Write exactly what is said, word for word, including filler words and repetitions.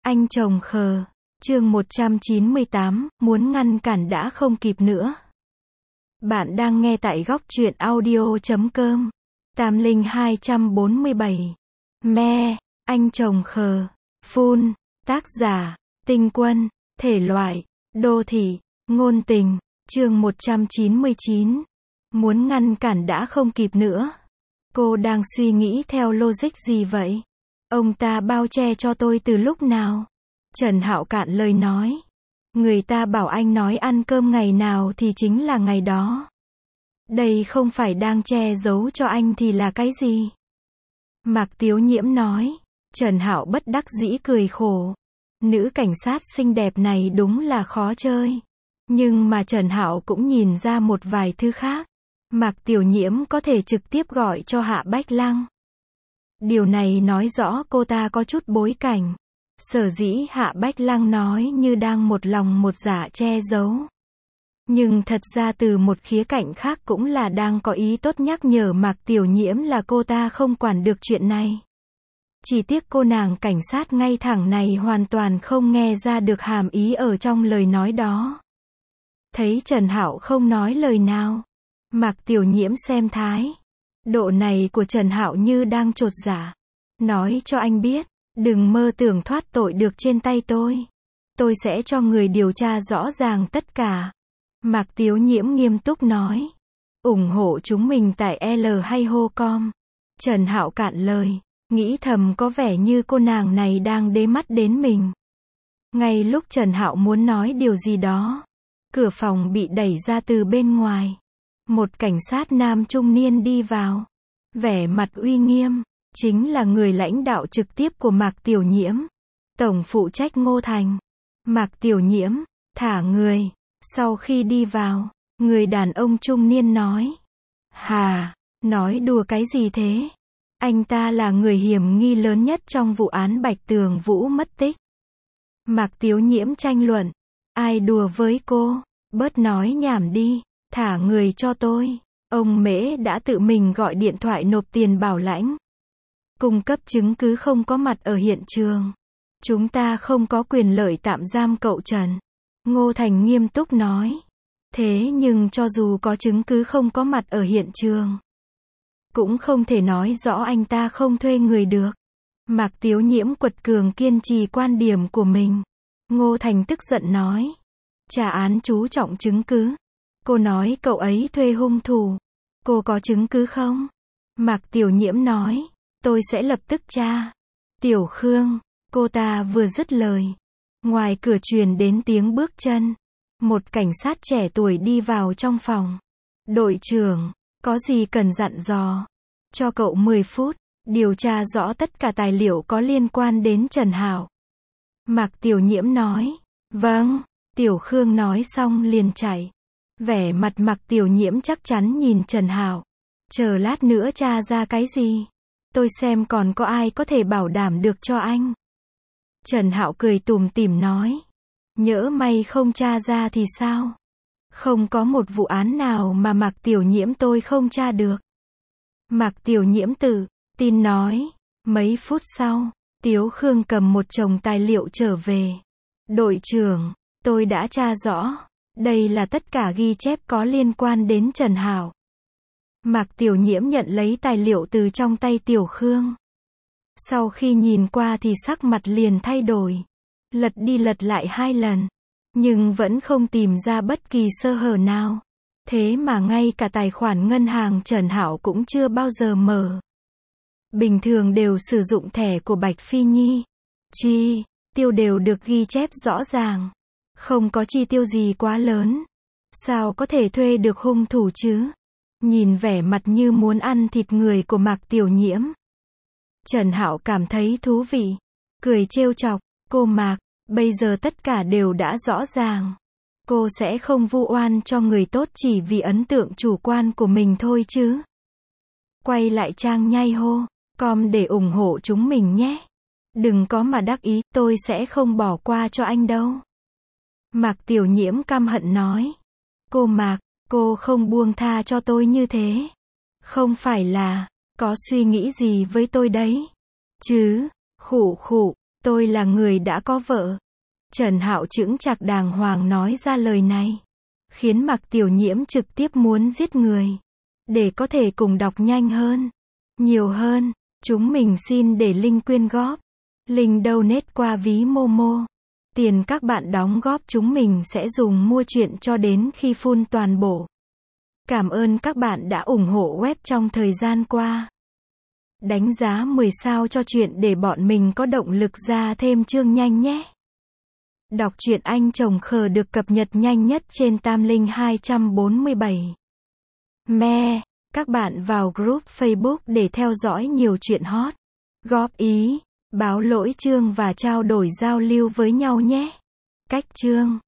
Anh chồng khờ. Chương một trăm chín mươi tám, muốn ngăn cản đã không kịp nữa. Bạn đang nghe tại góc truyện audio chấm com. Tam Linh hai trăm bốn mươi bảy. Me, anh chồng khờ. Phun. Tác giả, Tinh Quân. Thể loại, đô thị, ngôn tình. Chương một trăm chín mươi chín. Muốn ngăn cản đã không kịp nữa. Cô đang suy nghĩ theo logic gì vậy? Ông ta bao che cho tôi từ lúc nào? Trần Hạo cạn lời nói. Người ta bảo anh nói ăn cơm ngày nào thì chính là ngày đó. Đây không phải đang che giấu cho anh thì là cái gì? Mạc Tiếu Nhiễm nói. Trần Hạo bất đắc dĩ cười khổ. Nữ cảnh sát xinh đẹp này đúng là khó chơi. Nhưng mà Trần Hạo cũng nhìn ra một vài thứ khác. Mạc Tiểu Nhiễm có thể trực tiếp gọi cho Hạ Bách Lăng. Điều này nói rõ cô ta có chút bối cảnh. Sở dĩ Hạ Bách Lăng nói như đang một lòng một dạ che giấu. Nhưng thật ra từ một khía cạnh khác cũng là đang có ý tốt nhắc nhở Mạc Tiểu Nhiễm là cô ta không quản được chuyện này. Chỉ tiếc cô nàng cảnh sát ngay thẳng này hoàn toàn không nghe ra được hàm ý ở trong lời nói đó. Thấy Trần Hạo không nói lời nào. Mạc Tiểu Nhiễm xem thái độ này của Trần Hạo như đang chột dạ. Nói cho anh biết, đừng mơ tưởng thoát tội được trên tay tôi. Tôi sẽ cho người điều tra rõ ràng tất cả. Mạc Tiếu Nhiễm nghiêm túc nói. Ủng hộ chúng mình tại L hay hô com. Trần Hạo cạn lời, nghĩ thầm có vẻ như cô nàng này đang đế mắt đến mình. Ngay lúc Trần Hạo muốn nói điều gì đó, cửa phòng bị đẩy ra từ bên ngoài. Một cảnh sát nam trung niên đi vào. Vẻ mặt uy nghiêm, chính là người lãnh đạo trực tiếp của Mạc Tiểu Nhiễm. Tổng phụ trách Ngô Thành. Mạc Tiểu Nhiễm, thả người. Sau khi đi vào, người đàn ông trung niên nói. Hà, nói đùa cái gì thế? Anh ta là người hiểm nghi lớn nhất trong vụ án Bạch Tường Vũ mất tích. Mạc Tiểu Nhiễm tranh luận. Ai đùa với cô? Bớt nói nhảm đi. Thả người cho tôi. Ông Mễ đã tự mình gọi điện thoại nộp tiền bảo lãnh. Cung cấp chứng cứ không có mặt ở hiện trường. Chúng ta không có quyền lợi tạm giam cậu Trần. Ngô Thành nghiêm túc nói. Thế nhưng cho dù có chứng cứ không có mặt ở hiện trường, cũng không thể nói rõ anh ta không thuê người được. Mạc Tiếu Nhiễm quật cường kiên trì quan điểm của mình. Ngô Thành tức giận nói. Trả án chú trọng chứng cứ. Cô nói cậu ấy thuê hung thủ. Cô có chứng cứ không? Mạc Tiểu Nhiễm nói. Tôi sẽ lập tức tra. Tiểu Khương. Cô ta vừa dứt lời. Ngoài cửa truyền đến tiếng bước chân. Một cảnh sát trẻ tuổi đi vào trong phòng. Đội trưởng, có gì cần dặn dò? Cho cậu mười phút. Điều tra rõ tất cả tài liệu có liên quan đến Trần Hạo. Mạc Tiểu Nhiễm nói. Vâng. Tiểu Khương nói xong liền chạy. Vẻ mặt Mạc Tiểu Nhiễm chắc chắn nhìn Trần Hạo. Chờ lát nữa tra ra cái gì? Tôi xem còn có ai có thể bảo đảm được cho anh. Trần Hạo cười tủm tỉm nói. Nhỡ may không tra ra thì sao? Không có một vụ án nào mà Mạc Tiểu Nhiễm tôi không tra được. Mạc Tiểu Nhiễm tự tin nói. Mấy phút sau, Tiếu Khương cầm một chồng tài liệu trở về. Đội trưởng, tôi đã tra rõ. Đây là tất cả ghi chép có liên quan đến Trần Hạo. Mạc Tiểu Nhiễm nhận lấy tài liệu từ trong tay Tiểu Khương. Sau khi nhìn qua thì sắc mặt liền thay đổi. Lật đi lật lại hai lần. Nhưng vẫn không tìm ra bất kỳ sơ hở nào. Thế mà ngay cả tài khoản ngân hàng Trần Hạo cũng chưa bao giờ mở. Bình thường đều sử dụng thẻ của Bạch Phi Nhi. Chi tiêu đều được ghi chép rõ ràng. Không có chi tiêu gì quá lớn. Sao có thể thuê được hung thủ chứ? Nhìn vẻ mặt như muốn ăn thịt người của Mạc Tiểu Nhiễm. Trần Hạo cảm thấy thú vị. Cười trêu chọc. Cô Mạc, bây giờ tất cả đều đã rõ ràng. Cô sẽ không vu oan cho người tốt chỉ vì ấn tượng chủ quan của mình thôi chứ. Quay lại trang nhai hô. Com để ủng hộ chúng mình nhé. Đừng có mà đắc ý, tôi sẽ không bỏ qua cho anh đâu. Mạc Tiểu Nhiễm căm hận nói. Cô Mạc, cô không buông tha cho tôi như thế. Không phải là, có suy nghĩ gì với tôi đấy. Chứ, khụ khụ, Tôi là người đã có vợ. Trần Hạo chững chạc đàng hoàng nói ra lời này, khiến Mạc Tiểu Nhiễm trực tiếp muốn giết người. Để có thể cùng đọc nhanh hơn, nhiều hơn, chúng mình xin để link quyên góp. Link donate qua ví Momo. Tiền các bạn đóng góp chúng mình sẽ dùng mua truyện cho đến khi full toàn bộ. Cảm ơn các bạn đã ủng hộ web trong thời gian qua. Đánh giá mười sao cho truyện để bọn mình có động lực ra thêm chương nhanh nhé. Đọc truyện Anh Chồng Khờ được cập nhật nhanh nhất trên Tam Linh hai trăm bốn mươi bảy. Me, các bạn vào group Facebook để theo dõi nhiều chuyện hot, góp ý, báo lỗi chương và trao đổi giao lưu với nhau nhé. Cách chương